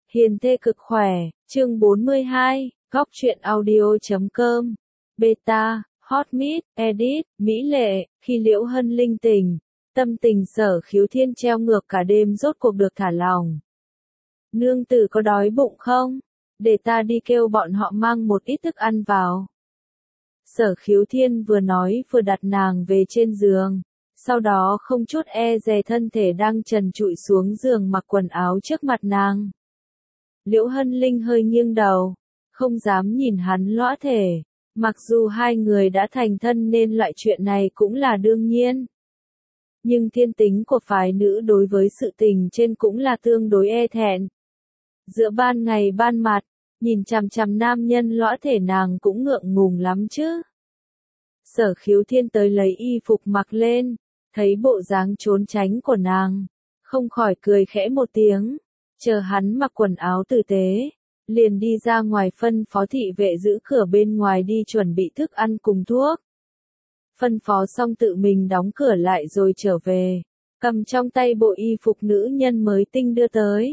Hiền thê cực khỏe, chương 42, góc truyện audio.com, beta, hot meet, edit, mỹ lệ, khi Liễu Hân linh tỉnh, tâm tình Sở Khiếu Thiên treo ngược cả đêm rốt cuộc được thả lỏng. Nương tử có đói bụng không? Để ta đi kêu bọn họ mang một ít thức ăn vào. Sở Khiếu Thiên vừa nói vừa đặt nàng về trên giường, sau đó không chút e dè thân thể đang trần trụi xuống giường mặc quần áo trước mặt nàng. Liễu Hân Linh hơi nghiêng đầu, không dám nhìn hắn lõa thể, mặc dù hai người đã thành thân nên loại chuyện này cũng là đương nhiên. Nhưng thiên tính của phái nữ đối với sự tình trên cũng là tương đối e thẹn. Giữa ban ngày ban mặt, nhìn chằm chằm nam nhân lõa thể nàng cũng ngượng ngùng lắm chứ. Sở Khiếu Thiên tới lấy y phục mặc lên, thấy bộ dáng trốn tránh của nàng, không khỏi cười khẽ một tiếng, chờ hắn mặc quần áo tử tế, liền đi ra ngoài phân phó thị vệ giữ cửa bên ngoài đi chuẩn bị thức ăn cùng thuốc. Phân phó xong tự mình đóng cửa lại rồi trở về, cầm trong tay bộ y phục nữ nhân mới tinh đưa tới.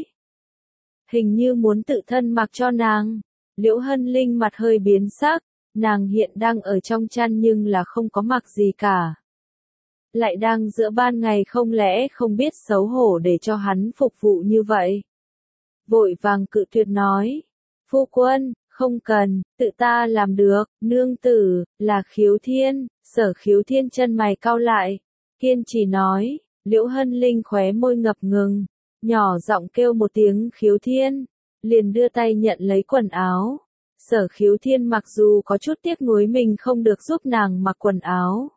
Hình như muốn tự thân mặc cho nàng. Liễu Hân Linh mặt hơi biến sắc, nàng hiện đang ở trong chăn nhưng là không có mặc gì cả. Lại đang giữa ban ngày không lẽ không biết xấu hổ để cho hắn phục vụ như vậy. Vội vàng cự tuyệt nói, phu quân, không cần, tự ta làm được, nương tử, là Khiếu Thiên. Sở Khiếu Thiên chân mày cau lại, kiên trì nói. Liễu Hân Linh khóe môi ngập ngừng, nhỏ giọng kêu một tiếng Khiếu Thiên, liền đưa tay nhận lấy quần áo. Sở Khiếu Thiên mặc dù có chút tiếc nuối mình không được giúp nàng mặc quần áo,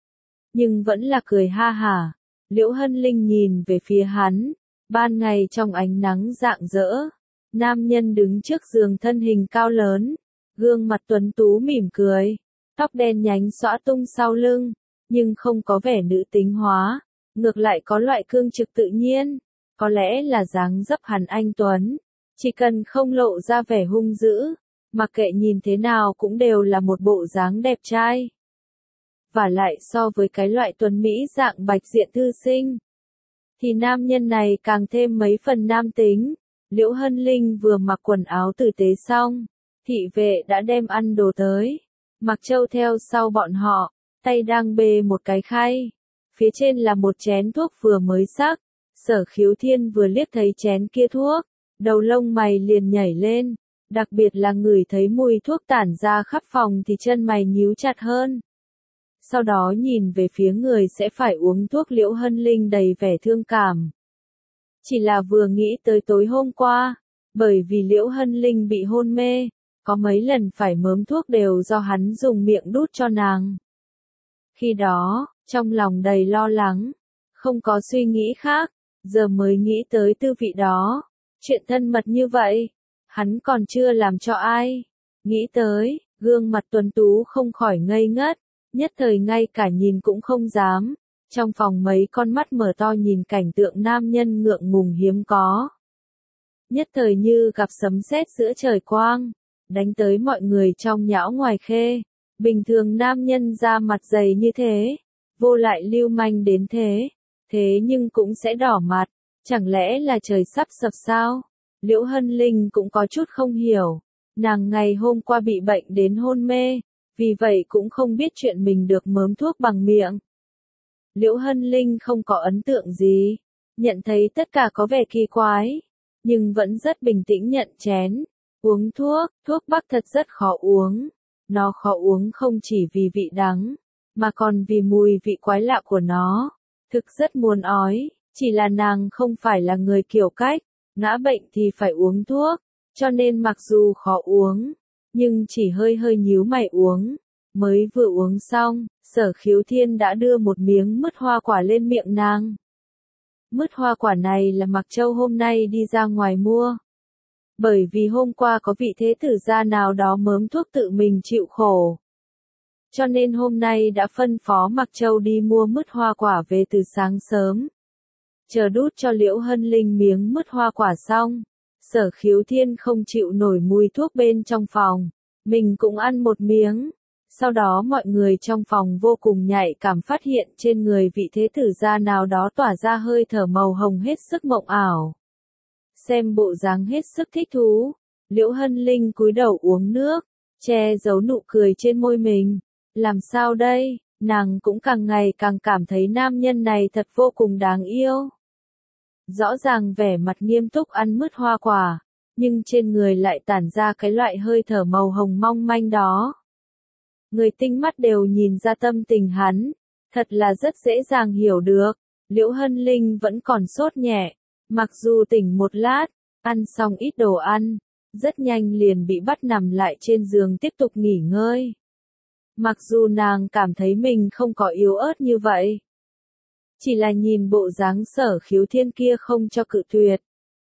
nhưng vẫn là cười ha hả. Liễu Hân Linh nhìn về phía hắn, ban ngày trong ánh nắng rạng rỡ, nam nhân đứng trước giường thân hình cao lớn, gương mặt tuấn tú mỉm cười, tóc đen nhánh xõa tung sau lưng, nhưng không có vẻ nữ tính hóa, ngược lại có loại cương trực tự nhiên, có lẽ là dáng dấp hắn anh tuấn, chỉ cần không lộ ra vẻ hung dữ, mặc kệ nhìn thế nào cũng đều là một bộ dáng đẹp trai. Và lại so với cái loại tuấn mỹ dạng bạch diện thư sinh, thì nam nhân này càng thêm mấy phần nam tính. Liễu Hân Linh vừa mặc quần áo tử tế xong, thị vệ đã đem ăn đồ tới. Mặc Châu theo sau bọn họ, tay đang bê một cái khay, phía trên là một chén thuốc vừa mới sắc. Sở Khiếu Thiên vừa liếc thấy chén kia thuốc, đầu lông mày liền nhảy lên, đặc biệt là ngửi thấy mùi thuốc tản ra khắp phòng thì chân mày nhíu chặt hơn. Sau đó nhìn về phía người sẽ phải uống thuốc Liễu Hân Linh đầy vẻ thương cảm. Chỉ là vừa nghĩ tới tối hôm qua, bởi vì Liễu Hân Linh bị hôn mê, có mấy lần phải mớm thuốc đều do hắn dùng miệng đút cho nàng. Khi đó, trong lòng đầy lo lắng, không có suy nghĩ khác, giờ mới nghĩ tới tư vị đó. Chuyện thân mật như vậy, hắn còn chưa làm cho ai. Nghĩ tới, gương mặt tuấn tú không khỏi ngây ngất, nhất thời ngay cả nhìn cũng không dám. Trong phòng mấy con mắt mở to nhìn cảnh tượng nam nhân ngượng ngùng hiếm có. Nhất thời như gặp sấm sét giữa trời quang, đánh tới mọi người trong nhão ngoài khê. Bình thường nam nhân da mặt dày như thế, vô lại lưu manh đến thế nhưng cũng sẽ đỏ mặt, chẳng lẽ là trời sắp sập sao? Liễu Hân Linh cũng có chút không hiểu, nàng ngày hôm qua bị bệnh đến hôn mê, vì vậy cũng không biết chuyện mình được mớm thuốc bằng miệng. Liễu Hân Linh không có ấn tượng gì, nhận thấy tất cả có vẻ kỳ quái, nhưng vẫn rất bình tĩnh nhận chén, uống thuốc bắc thật rất khó uống, nó khó uống không chỉ vì vị đắng, mà còn vì mùi vị quái lạ của nó, thực rất muốn ói, chỉ là nàng không phải là người kiểu cách, ngã bệnh thì phải uống thuốc, cho nên mặc dù khó uống, nhưng chỉ hơi nhíu mày uống. Mới vừa uống xong, Sở Khiếu Thiên đã đưa một miếng mứt hoa quả lên miệng nàng. Mứt hoa quả này là Mặc Châu hôm nay đi ra ngoài mua. Bởi vì hôm qua có vị thế tử gia nào đó mớm thuốc tự mình chịu khổ. Cho nên hôm nay đã phân phó Mặc Châu đi mua mứt hoa quả về từ sáng sớm. Chờ đút cho Liễu Hân Linh miếng mứt hoa quả xong, Sở Khiếu Thiên không chịu nổi mùi thuốc bên trong phòng, mình cũng ăn một miếng. Sau đó mọi người trong phòng vô cùng nhạy cảm phát hiện trên người vị thế tử gia nào đó tỏa ra hơi thở màu hồng hết sức mộng ảo. Xem bộ dáng hết sức thích thú, Liễu Hân Linh cúi đầu uống nước, che giấu nụ cười trên môi mình. Làm sao đây, nàng cũng càng ngày càng cảm thấy nam nhân này thật vô cùng đáng yêu. Rõ ràng vẻ mặt nghiêm túc ăn mứt hoa quả, nhưng trên người lại tản ra cái loại hơi thở màu hồng mong manh đó. Người tinh mắt đều nhìn ra tâm tình hắn, thật là rất dễ dàng hiểu được. Liễu Hân Linh vẫn còn sốt nhẹ, mặc dù tỉnh một lát, ăn xong ít đồ ăn, rất nhanh liền bị bắt nằm lại trên giường tiếp tục nghỉ ngơi. Mặc dù nàng cảm thấy mình không có yếu ớt như vậy, chỉ là nhìn bộ dáng Sở Khiếu Thiên kia không cho cự tuyệt,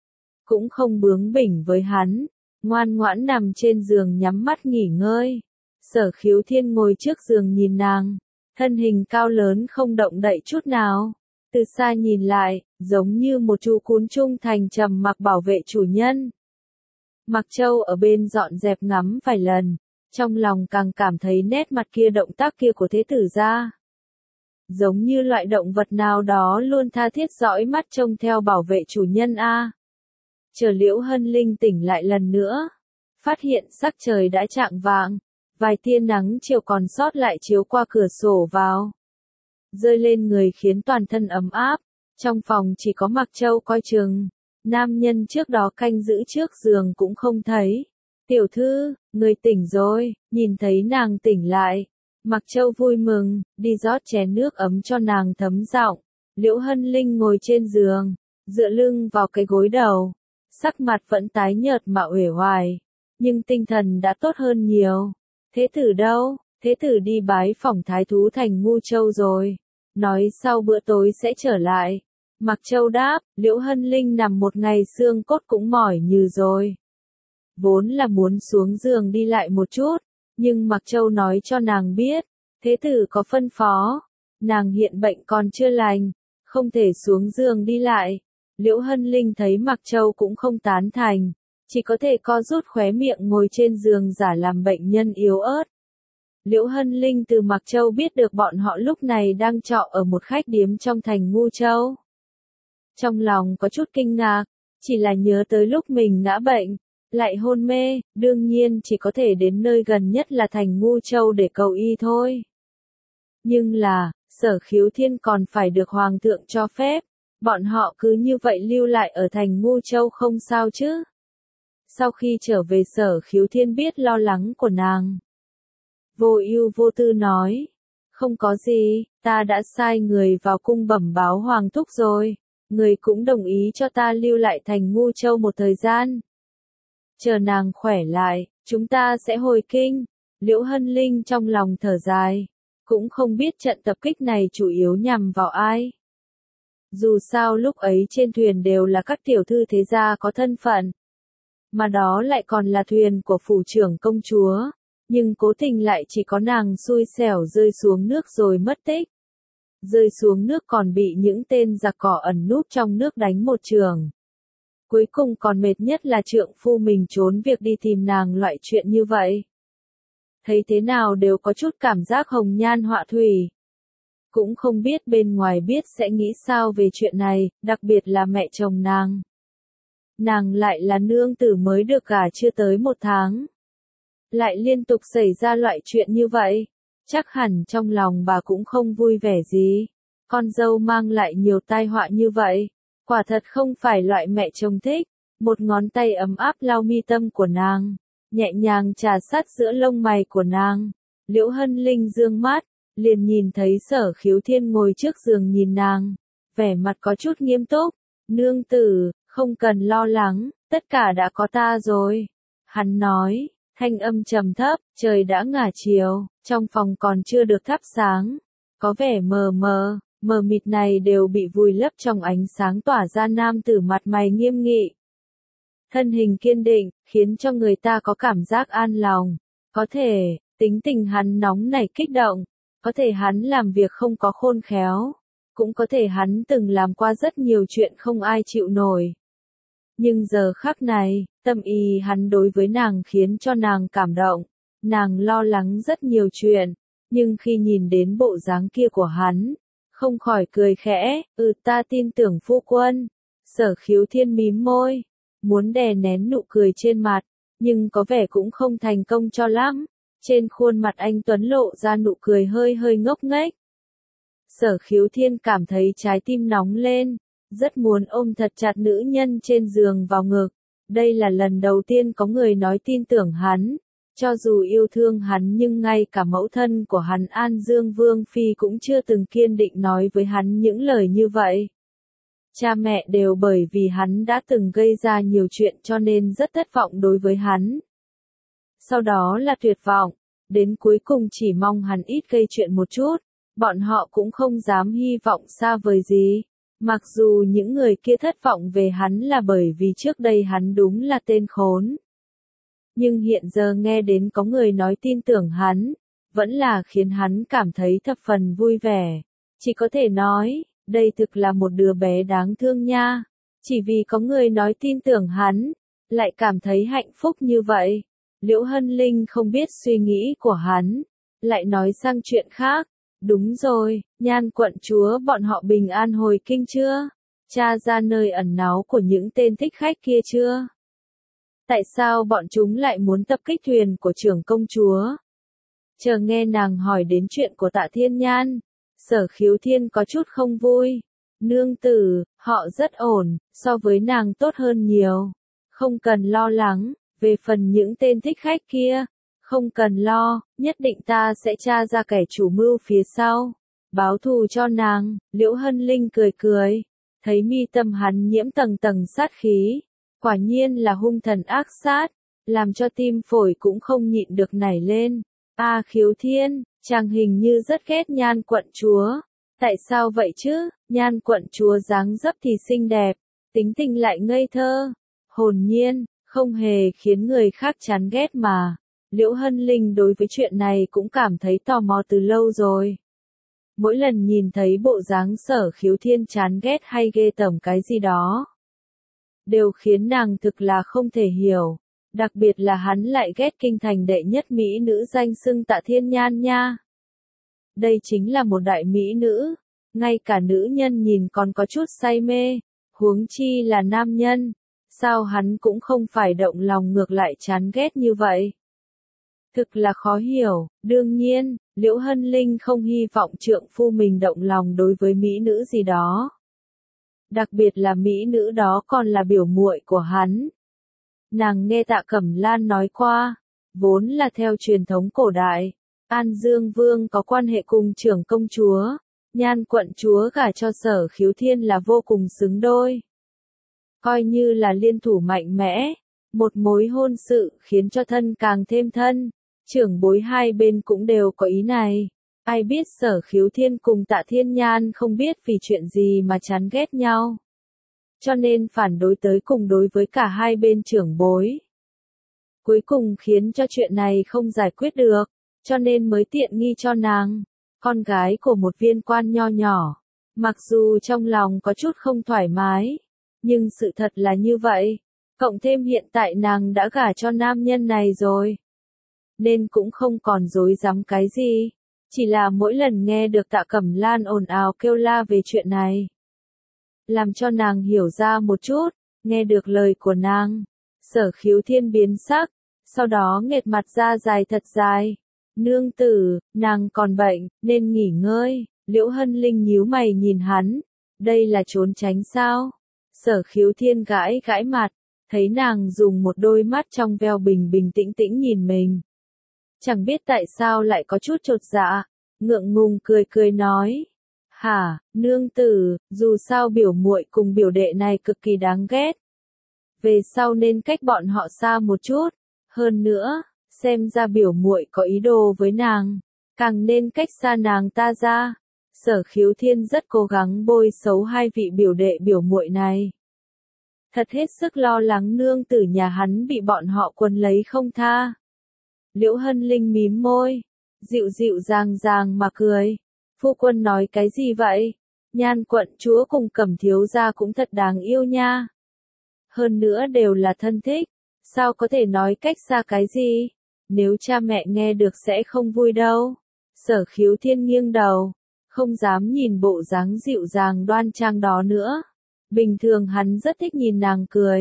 cũng không bướng bỉnh với hắn, ngoan ngoãn nằm trên giường nhắm mắt nghỉ ngơi. Sở Khiếu Thiên ngồi trước giường nhìn nàng, thân hình cao lớn không động đậy chút nào. Từ xa nhìn lại, giống như một chú cún trung thành trầm mặc bảo vệ chủ nhân. Mặc Châu ở bên dọn dẹp ngắm vài lần, trong lòng càng cảm thấy nét mặt kia động tác kia của thế tử gia. Giống như loại động vật nào đó luôn tha thiết dõi mắt trông theo bảo vệ chủ nhân a. Chờ Liễu Hân Linh tỉnh lại lần nữa, phát hiện sắc trời đã chạng vạng, vài tia nắng chiều còn sót lại chiếu qua cửa sổ vào, rơi lên người khiến toàn thân ấm áp. Trong phòng chỉ có Mặc Châu coi chừng, nam nhân trước đó canh giữ trước giường cũng không thấy. Tiểu thư, người tỉnh rồi. Nhìn thấy nàng tỉnh lại, Mặc Châu vui mừng, đi rót chén nước ấm cho nàng thấm giọng. Liễu Hân Linh ngồi trên giường, dựa lưng vào cái gối đầu, sắc mặt vẫn tái nhợt mà uể oải, nhưng tinh thần đã tốt hơn nhiều. Thế tử đâu? Thế tử đi bái phỏng thái thú thành Ngu Châu rồi, nói sau bữa tối sẽ trở lại. Mặc Châu đáp, Liễu Hân Linh nằm một ngày xương cốt cũng mỏi nhừ rồi. Vốn là muốn xuống giường đi lại một chút, nhưng Mặc Châu nói cho nàng biết, thế tử có phân phó, nàng hiện bệnh còn chưa lành, không thể xuống giường đi lại. Liễu Hân Linh thấy Mặc Châu cũng không tán thành, chỉ có thể co rút khóe miệng ngồi trên giường giả làm bệnh nhân yếu ớt. Liễu Hân Linh từ Mặc Châu biết được bọn họ lúc này đang trọ ở một khách điếm trong thành Ngu Châu. Trong lòng có chút kinh ngạc, chỉ là nhớ tới lúc mình ngã bệnh, lại hôn mê, đương nhiên chỉ có thể đến nơi gần nhất là thành Ngu Châu để cầu y thôi. Nhưng là, Sở Khiếu Thiên còn phải được Hoàng thượng cho phép, bọn họ cứ như vậy lưu lại ở thành Ngu Châu không sao chứ. Sau khi trở về Sở Khiếu Thiên biết lo lắng của nàng, vô ưu vô tư nói, không có gì, ta đã sai người vào cung bẩm báo Hoàng thúc rồi, người cũng đồng ý cho ta lưu lại thành Ngu Châu một thời gian. Chờ nàng khỏe lại, chúng ta sẽ hồi kinh. Liễu Hân Linh trong lòng thở dài, cũng không biết trận tập kích này chủ yếu nhằm vào ai. Dù sao lúc ấy trên thuyền đều là các tiểu thư thế gia có thân phận, mà đó lại còn là thuyền của phủ trưởng công chúa, nhưng cố tình lại chỉ có nàng xui xẻo rơi xuống nước rồi mất tích. Rơi xuống nước còn bị những tên giặc cỏ ẩn núp trong nước đánh một trường. Cuối cùng còn mệt nhất là trượng phu mình trốn việc đi tìm nàng loại chuyện như vậy. Thấy thế nào đều có chút cảm giác hồng nhan họa thủy. Cũng không biết bên ngoài biết sẽ nghĩ sao về chuyện này, đặc biệt là mẹ chồng nàng. Nàng lại là nương tử mới được gả chưa tới 1 tháng. Lại liên tục xảy ra loại chuyện như vậy. Chắc hẳn trong lòng bà cũng không vui vẻ gì. Con dâu mang lại nhiều tai họa như vậy. Quả thật không phải loại mẹ chồng thích. Một ngón tay ấm áp lau mi tâm của nàng, nhẹ nhàng trà sát giữa lông mày của nàng. Liễu Hân Linh dương mắt, liền nhìn thấy Sở Khiếu Thiên ngồi trước giường nhìn nàng, vẻ mặt có chút nghiêm túc. Nương tử, không cần lo lắng, tất cả đã có ta rồi. Hắn nói, thanh âm trầm thấp, trời đã ngả chiều, trong phòng còn chưa được thắp sáng, có vẻ mờ mịt này đều bị vùi lấp trong ánh sáng tỏa ra nam tử mặt mày nghiêm nghị. Thân hình kiên định, khiến cho người ta có cảm giác an lòng. Có thể, tính tình hắn nóng nảy kích động, có thể hắn làm việc không có khôn khéo, cũng có thể hắn từng làm qua rất nhiều chuyện không ai chịu nổi. Nhưng giờ khắc này, tâm ý hắn đối với nàng khiến cho nàng cảm động, nàng lo lắng rất nhiều chuyện, nhưng khi nhìn đến bộ dáng kia của hắn, không khỏi cười khẽ, ta tin tưởng phu quân. Sở Khiếu Thiên mím môi, muốn đè nén nụ cười trên mặt, nhưng có vẻ cũng không thành công cho lắm. Trên khuôn mặt anh Tuấn lộ ra nụ cười hơi hơi ngốc nghếch. Sở Khiếu Thiên cảm thấy trái tim nóng lên, rất muốn ôm thật chặt nữ nhân trên giường vào ngực. Đây là lần đầu tiên có người nói tin tưởng hắn. Cho dù yêu thương hắn nhưng ngay cả mẫu thân của hắn An Dương Vương Phi cũng chưa từng kiên định nói với hắn những lời như vậy. Cha mẹ đều bởi vì hắn đã từng gây ra nhiều chuyện cho nên rất thất vọng đối với hắn. Sau đó là tuyệt vọng, đến cuối cùng chỉ mong hắn ít gây chuyện một chút, bọn họ cũng không dám hy vọng xa vời gì. Mặc dù những người kia thất vọng về hắn là bởi vì trước đây hắn đúng là tên khốn. Nhưng hiện giờ nghe đến có người nói tin tưởng hắn, vẫn là khiến hắn cảm thấy thập phần vui vẻ. Chỉ có thể nói, đây thực là một đứa bé đáng thương nha. Chỉ vì có người nói tin tưởng hắn, lại cảm thấy hạnh phúc như vậy. Liễu Hân Linh không biết suy nghĩ của hắn, lại nói sang chuyện khác. Đúng rồi, Nhan quận chúa bọn họ bình an hồi kinh chưa? Tra ra nơi ẩn náu của những tên thích khách kia chưa? Tại sao bọn chúng lại muốn tập kích thuyền của trưởng công chúa? Chờ nghe nàng hỏi đến chuyện của Tạ Thiên Nhan, Sở Khiếu Thiên có chút không vui. Nương tử, họ rất ổn, so với nàng tốt hơn nhiều. Không cần lo lắng, về phần những tên thích khách kia, không cần lo, nhất định ta sẽ tra ra kẻ chủ mưu phía sau. Báo thù cho nàng, Liễu Hân Linh cười cười, thấy mi tâm hắn nhiễm tầng tầng sát khí. Quả nhiên là hung thần ác sát, làm cho tim phổi cũng không nhịn được nảy lên. Khiếu Thiên, chàng hình như rất ghét Nhan quận chúa. Tại sao vậy chứ? Nhan quận chúa dáng dấp thì xinh đẹp, tính tình lại ngây thơ, hồn nhiên, không hề khiến người khác chán ghét mà. Liễu Hân Linh đối với chuyện này cũng cảm thấy tò mò từ lâu rồi. Mỗi lần nhìn thấy bộ dáng Sở Khiếu Thiên chán ghét hay ghê tởm cái gì đó, đều khiến nàng thực là không thể hiểu. Đặc biệt là hắn lại ghét kinh thành đệ nhất mỹ nữ danh xưng Tạ Thiên Nhan nha. Đây chính là một đại mỹ nữ, ngay cả nữ nhân nhìn còn có chút say mê, huống chi là nam nhân. Sao hắn cũng không phải động lòng ngược lại chán ghét như vậy? Thực là khó hiểu. Đương nhiên, Liễu Hân Linh không hy vọng trượng phu mình động lòng đối với mỹ nữ gì đó. Đặc biệt là mỹ nữ đó còn là biểu muội của hắn. Nàng nghe Tạ Cẩm Lan nói qua, vốn là theo truyền thống cổ đại, An Dương Vương có quan hệ cùng trưởng công chúa, Nhan quận chúa gả cho Sở Khiếu Thiên là vô cùng xứng đôi. Coi như là liên thủ mạnh mẽ, một mối hôn sự khiến cho thân càng thêm thân, trưởng bối hai bên cũng đều có ý này. Ai biết Sở Khiếu Thiên cùng Tạ Thiên Nhan không biết vì chuyện gì mà chán ghét nhau. Cho nên phản đối tới cùng đối với cả hai bên trưởng bối. Cuối cùng khiến cho chuyện này không giải quyết được, cho nên mới tiện nghi cho nàng, con gái của một viên quan nho nhỏ. Mặc dù trong lòng có chút không thoải mái, nhưng sự thật là như vậy. Cộng thêm hiện tại nàng đã gả cho nam nhân này rồi, nên cũng không còn dối dám cái gì. Chỉ là mỗi lần nghe được Tạ Cẩm Lan ồn ào kêu la về chuyện này, làm cho nàng hiểu ra một chút. Nghe được lời của nàng, Sở Khiếu Thiên biến sắc, sau đó nghệt mặt ra dài thật dài. Nương tử, nàng còn bệnh, nên nghỉ ngơi. Liễu Hân Linh nhíu mày nhìn hắn, đây là trốn tránh sao? Sở Khiếu Thiên gãi gãi mặt, thấy nàng dùng một đôi mắt trong veo bình bình tĩnh tĩnh nhìn mình. Chẳng biết tại sao lại có chút chột dạ, ngượng ngùng cười cười nói. Hả, nương tử, dù sao biểu muội cùng biểu đệ này cực kỳ đáng ghét. Về sau nên cách bọn họ xa một chút, hơn nữa, xem ra biểu muội có ý đồ với nàng, càng nên cách xa nàng ta ra. Sở Khiếu Thiên rất cố gắng bôi xấu hai vị biểu đệ biểu muội này. Thật hết sức lo lắng nương tử nhà hắn bị bọn họ quấn lấy không tha. Liễu Hân Linh mím môi, dịu dịu dàng dàng mà cười. Phu quân nói cái gì vậy? Nhan quận chúa cùng Cẩm thiếu gia cũng thật đáng yêu nha. Hơn nữa đều là thân thích, sao có thể nói cách xa cái gì? Nếu cha mẹ nghe được sẽ không vui đâu. Sở Khiếu Thiên nghiêng đầu, không dám nhìn bộ dáng dịu dàng đoan trang đó nữa. Bình thường hắn rất thích nhìn nàng cười,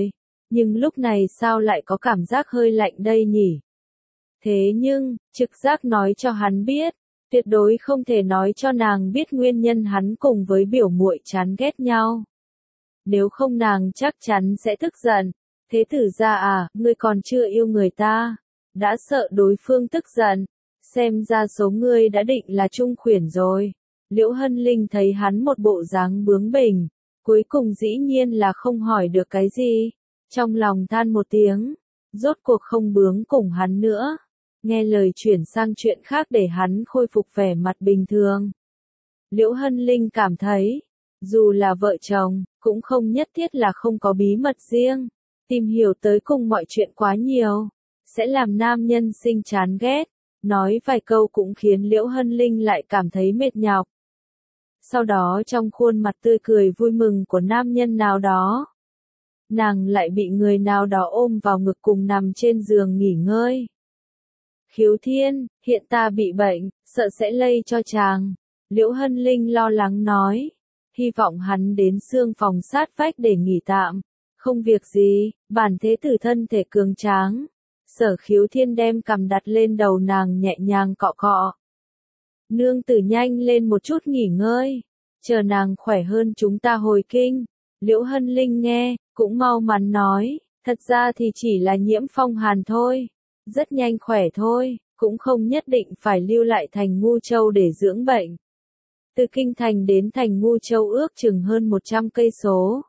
nhưng lúc này sao lại có cảm giác hơi lạnh đây nhỉ? Thế nhưng, trực giác nói cho hắn biết, tuyệt đối không thể nói cho nàng biết nguyên nhân hắn cùng với biểu muội chán ghét nhau. Nếu không nàng chắc chắn sẽ tức giận. Thế tử gia à, ngươi còn chưa yêu người ta. Đã sợ đối phương tức giận. Xem ra số ngươi đã định là trung khuyển rồi. Liễu Hân Linh thấy hắn một bộ dáng bướng bỉnh. Cuối cùng dĩ nhiên là không hỏi được cái gì. Trong lòng than một tiếng. Rốt cuộc không bướng cùng hắn nữa. Nghe lời chuyển sang chuyện khác để hắn khôi phục vẻ mặt bình thường. Liễu Hân Linh cảm thấy, dù là vợ chồng, cũng không nhất thiết là không có bí mật riêng. Tìm hiểu tới cùng mọi chuyện quá nhiều, sẽ làm nam nhân sinh chán ghét. Nói vài câu cũng khiến Liễu Hân Linh lại cảm thấy mệt nhọc. Sau đó trong khuôn mặt tươi cười vui mừng của nam nhân nào đó, nàng lại bị người nào đó ôm vào ngực cùng nằm trên giường nghỉ ngơi. Khiếu Thiên, hiện ta bị bệnh, sợ sẽ lây cho chàng. Liễu Hân Linh lo lắng nói. Hy vọng hắn đến xương phòng sát vách để nghỉ tạm. Không việc gì, bản thế tử thân thể cường tráng. Sở Khiếu Thiên đem cằm đặt lên đầu nàng nhẹ nhàng cọ cọ. Nương tử nhanh lên một chút nghỉ ngơi. Chờ nàng khỏe hơn chúng ta hồi kinh. Liễu Hân Linh nghe, cũng mau mắn nói. Thật ra thì chỉ là nhiễm phong hàn thôi. Rất nhanh khỏe thôi, cũng không nhất định phải lưu lại thành Ngu Châu để dưỡng bệnh. Từ kinh thành đến thành Ngu Châu ước chừng hơn 100 cây số.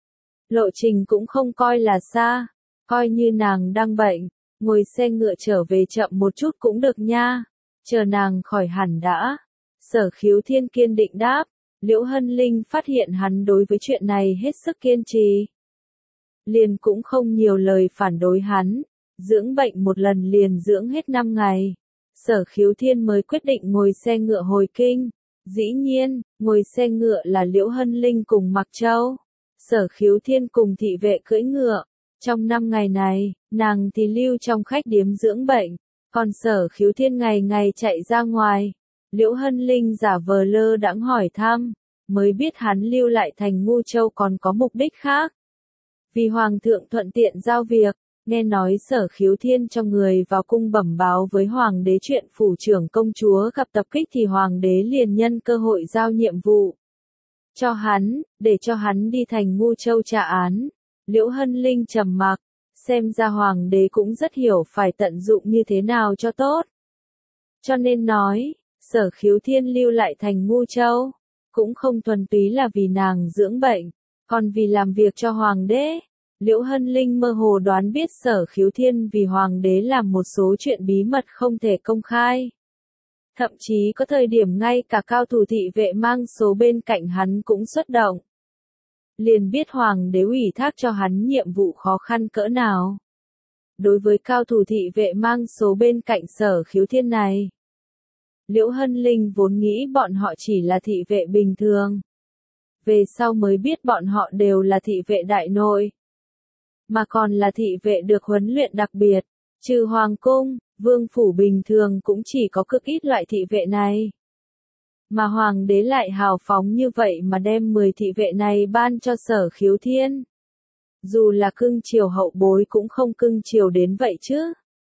Lộ trình cũng không coi là xa, coi như nàng đang bệnh, ngồi xe ngựa trở về chậm một chút cũng được nha. Chờ nàng khỏi hẳn đã. Sở Khiếu Thiên kiên định đáp. Liễu Hân Linh phát hiện hắn đối với chuyện này hết sức kiên trì. Liền cũng không nhiều lời phản đối hắn. Dưỡng bệnh một lần liền dưỡng hết 5 ngày. Sở Khiếu Thiên mới quyết định ngồi xe ngựa hồi kinh. Dĩ nhiên, ngồi xe ngựa là Liễu Hân Linh cùng Mặc Châu. Sở Khiếu Thiên cùng thị vệ cưỡi ngựa. Trong 5 ngày này, nàng thì lưu trong khách điếm dưỡng bệnh. Còn Sở Khiếu Thiên ngày ngày chạy ra ngoài. Liễu Hân Linh giả vờ lơ đãng hỏi thăm. Mới biết hắn lưu lại thành Ngu Châu còn có mục đích khác. Vì Hoàng thượng thuận tiện giao việc. Nghe nói Sở Khiếu Thiên cho người vào cung bẩm báo với Hoàng đế chuyện phủ trưởng công chúa gặp tập kích thì Hoàng đế liền nhân cơ hội giao nhiệm vụ cho hắn, để cho hắn đi thành Ngu Châu trả án. Liễu Hân Linh trầm mặc, xem ra Hoàng đế cũng rất hiểu phải tận dụng như thế nào cho tốt. Cho nên nói, Sở Khiếu Thiên lưu lại thành Ngu Châu, cũng không thuần túy là vì nàng dưỡng bệnh, còn vì làm việc cho Hoàng đế. Liễu Hân Linh mơ hồ đoán biết Sở Khiếu Thiên vì Hoàng đế làm một số chuyện bí mật không thể công khai. Thậm chí có thời điểm ngay cả cao thủ thị vệ mang số bên cạnh hắn cũng xuất động. Liền biết Hoàng đế ủy thác cho hắn nhiệm vụ khó khăn cỡ nào. Đối với cao thủ thị vệ mang số bên cạnh Sở Khiếu Thiên này, Liễu Hân Linh vốn nghĩ bọn họ chỉ là thị vệ bình thường. Về sau mới biết bọn họ đều là thị vệ đại nội. Mà còn là thị vệ được huấn luyện đặc biệt. Trừ Hoàng cung, vương phủ bình thường cũng chỉ có cực ít loại thị vệ này. Mà Hoàng đế lại hào phóng như vậy mà đem 10 thị vệ này ban cho Sở Khiếu Thiên. Dù là cưng chiều hậu bối cũng không cưng chiều đến vậy chứ.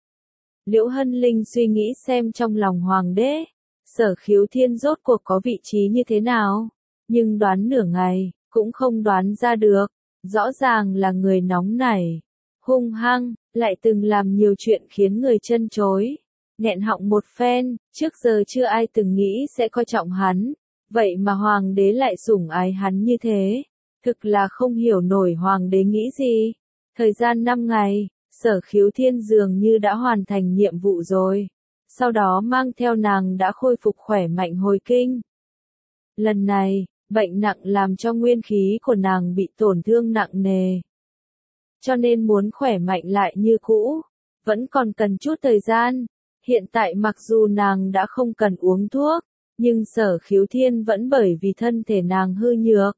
Liễu Hân Linh suy nghĩ xem trong lòng Hoàng đế, Sở Khiếu Thiên rốt cuộc có vị trí như thế nào. Nhưng đoán nửa ngày, cũng không đoán ra được. Rõ ràng là người nóng nảy, hung hăng, lại từng làm nhiều chuyện khiến người chân chối. Nghẹn họng một phen, trước giờ chưa ai từng nghĩ sẽ coi trọng hắn. Vậy mà Hoàng đế lại sủng ái hắn như thế. Thực là không hiểu nổi Hoàng đế nghĩ gì. Thời gian 5 ngày, Sở Khiếu Thiên dường như đã hoàn thành nhiệm vụ rồi. Sau đó mang theo nàng đã khôi phục khỏe mạnh hồi kinh. Lần này, bệnh nặng làm cho nguyên khí của nàng bị tổn thương nặng nề. Cho nên muốn khỏe mạnh lại như cũ, vẫn còn cần chút thời gian. Hiện tại mặc dù nàng đã không cần uống thuốc, nhưng Sở Khiếu Thiên vẫn bởi vì thân thể nàng hư nhược.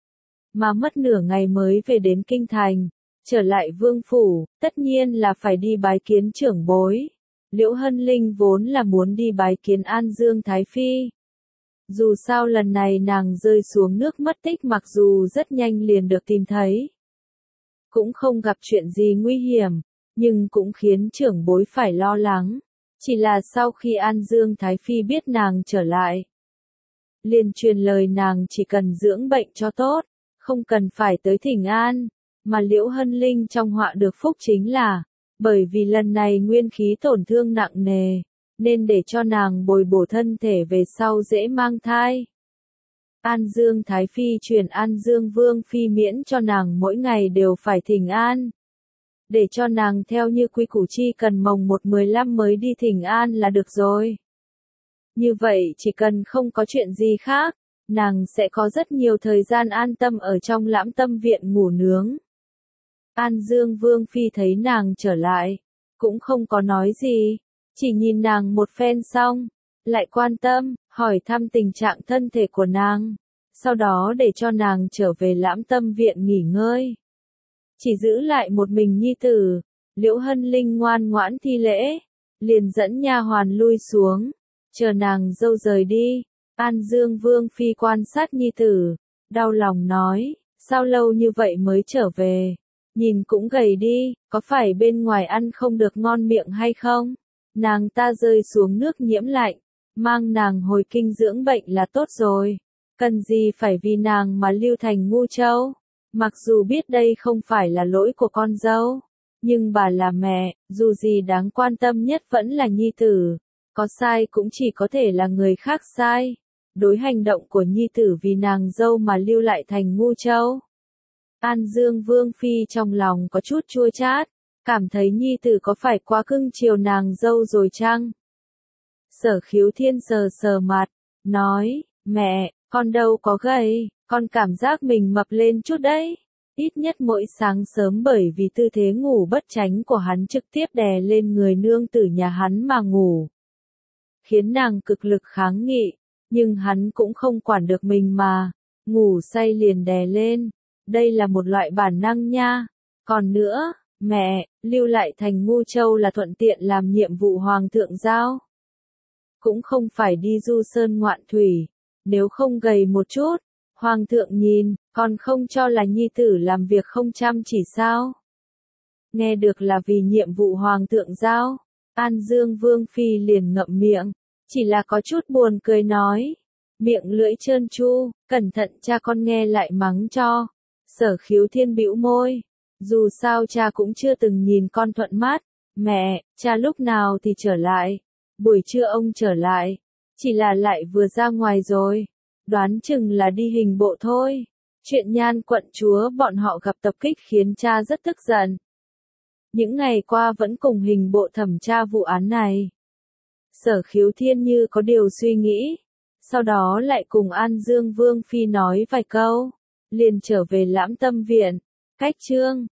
Mà mất nửa ngày mới về đến kinh thành, trở lại vương phủ, tất nhiên là phải đi bái kiến trưởng bối. Liễu Hân Linh vốn là muốn đi bái kiến An Dương Thái Phi. Dù sao lần này nàng rơi xuống nước mất tích mặc dù rất nhanh liền được tìm thấy. cũng không gặp chuyện gì nguy hiểm, nhưng cũng khiến trưởng bối phải lo lắng. Chỉ là sau khi An Dương Thái Phi biết nàng trở lại, liền truyền lời nàng chỉ cần dưỡng bệnh cho tốt, không cần phải tới thỉnh an, mà Liễu Hân Linh trong họa được phúc chính là, bởi vì lần này nguyên khí tổn thương nặng nề, nên để cho nàng bồi bổ thân thể về sau dễ mang thai. An Dương Thái Phi truyền An Dương Vương Phi miễn cho nàng mỗi ngày đều phải thỉnh an. Để cho nàng theo như quy củ chi cần mồng 1-15 mới đi thỉnh an là được rồi. Như vậy chỉ cần không có chuyện gì khác, nàng sẽ có rất nhiều thời gian an tâm ở trong Lãm Tâm Viện ngủ nướng. An Dương Vương Phi thấy nàng trở lại, cũng không có nói gì, chỉ nhìn nàng một phen xong, lại quan tâm, hỏi thăm tình trạng thân thể của nàng, sau đó để cho nàng trở về Lãm Tâm Viện nghỉ ngơi. Chỉ giữ lại một mình nhi tử, Liễu Hân Linh ngoan ngoãn thi lễ, liền dẫn nha hoàn lui xuống, chờ nàng dâu rời đi. An Dương Vương Phi quan sát nhi tử, đau lòng nói, sao lâu như vậy mới trở về, nhìn cũng gầy đi, có phải bên ngoài ăn không được ngon miệng hay không? Nàng ta rơi xuống nước nhiễm lạnh, mang nàng hồi kinh dưỡng bệnh là tốt rồi, cần gì phải vì nàng mà lưu thành ngu châu. Mặc dù biết đây không phải là lỗi của con dâu, nhưng bà là mẹ, dù gì đáng quan tâm nhất vẫn là nhi tử, có sai cũng chỉ có thể là người khác sai. Đối hành động của nhi tử vì nàng dâu mà lưu lại thành ngu châu. An Dương Vương Phi trong lòng có chút chua chát, cảm thấy nhi tử có phải quá cưng chiều nàng dâu rồi chăng? Sở Khiếu Thiên sờ sờ mặt, nói, mẹ, con đâu có gầy, con cảm giác mình mập lên chút đấy. Ít nhất mỗi sáng sớm bởi vì tư thế ngủ bất chánh của hắn trực tiếp đè lên người nương tử nhà hắn mà ngủ. Khiến nàng cực lực kháng nghị, nhưng hắn cũng không quản được mình mà, ngủ say liền đè lên. Đây là một loại bản năng nha. Còn nữa, mẹ, lưu lại thành ngu châu là thuận tiện làm nhiệm vụ hoàng thượng giao. Cũng không phải đi du sơn ngoạn thủy, nếu không gầy một chút, hoàng thượng nhìn, còn không cho là nhi tử làm việc không chăm chỉ sao. Nghe được là vì nhiệm vụ hoàng thượng giao, An Dương Vương Phi liền ngậm miệng, chỉ là có chút buồn cười nói, miệng lưỡi trơn tru, cẩn thận cha con nghe lại mắng cho. Sở Khiếu Thiên bĩu môi, dù sao cha cũng chưa từng nhìn con thuận mắt, mẹ, cha lúc nào thì trở lại, buổi trưa ông trở lại, chỉ là lại vừa ra ngoài rồi, đoán chừng là đi hình bộ thôi. Chuyện Nhan quận chúa bọn họ gặp tập kích khiến cha rất tức giận. Những ngày qua vẫn cùng hình bộ thẩm tra vụ án này. Sở Khiếu Thiên như có điều suy nghĩ, sau đó lại cùng An Dương Vương Phi nói vài câu, liền trở về Lãm Tâm Viện. Cách chương